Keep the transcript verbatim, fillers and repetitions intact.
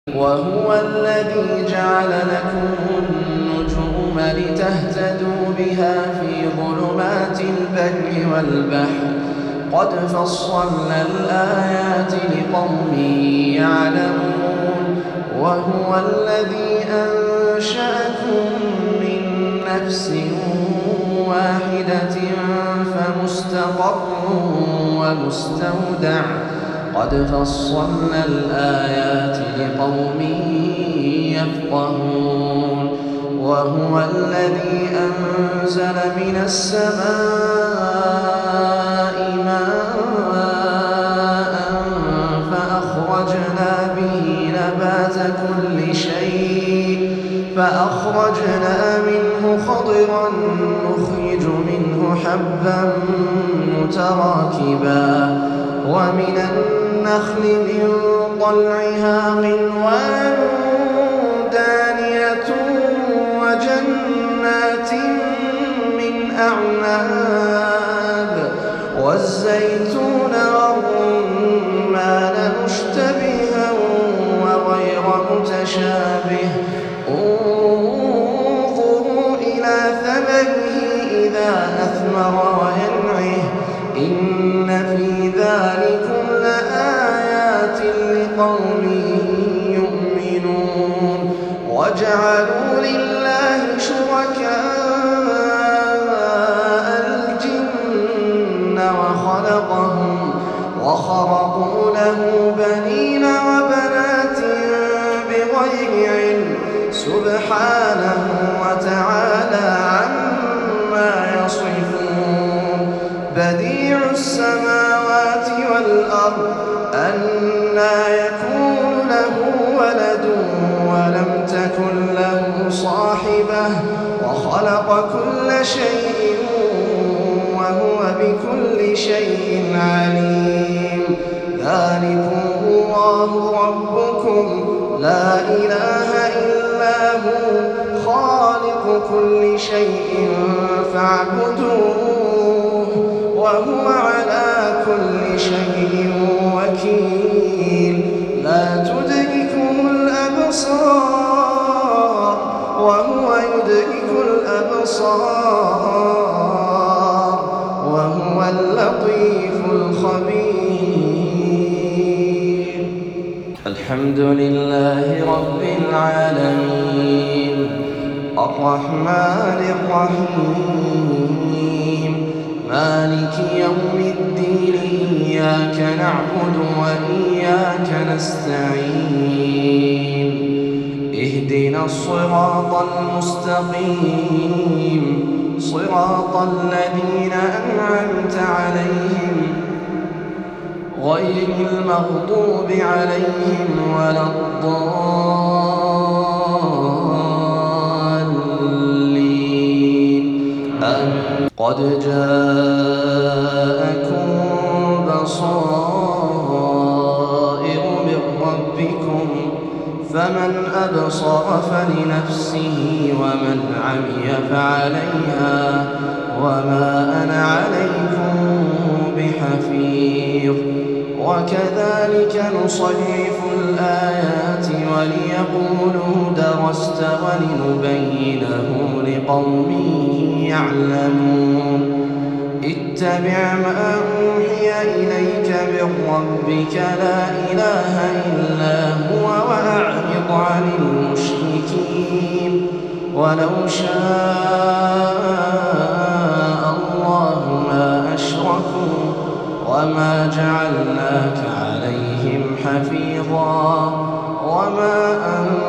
وهو الذي جعل لكم النجوم لتهتدوا بها في ظلمات البر والبحر قد فصلنا الآيات لقوم يعلمون. وهو الذي أنشأكم من نفس واحدة فمستقر ومستودع قد فصلنا الآيات لقوم يفقهون. وهو الذي أنزل من السماء ماء فأخرجنا به نبات كل شيء فأخرجنا منه خضرا نخرج منه حبا متراكبا ومن النخل من طلعها قنوان دانية وجنات من أعناب والزيتون والرمان مشتبها وغير متشابه انظروا إلى ثمره إذا أثمر وينعه إن في ذلكم لآيات لقوم يؤمنون. وجعلوا لله شركاء الجن وخلقهم وخرقوا له بنين وبنات بغير علم سبحانه وتعالى عما يصفون. بديع السماوات والأرض أنى يكون له ولد ولم تكن له صاحبة وخلق كل شيء وهو بكل شيء عليم. ذلكم الله ربكم لا إله إلا هو خالق كل شيء فاعبدوه وهو على كل شيء وكيل. لا تدركه الأبصار وهو يدرك الأبصار وهو اللطيف الخبير. الحمد لله رب العالمين الرحمن الرحيم مالك يوم الدين إياك نعبد وإياك نستعين اهدنا الصراط المستقيم صراط الذين أنعمت عليهم غير المغضوب عليهم ولا الضالين. قد جاءكم بصائر من ربكم فمن أبصر فلنفسه ومن عمي فعليها وما أنا عليكم بحفيظ. وكذلك نصرف الآيات وليقولوا درست ولنبينه لقوم يعلمون. اتبع ما أوحي إليك من ربك لا إله إلا هو وأعرض عن المشركين. ولو شاء الله ما أشركوا وما جعلناك عليهم حفيظا وما أنت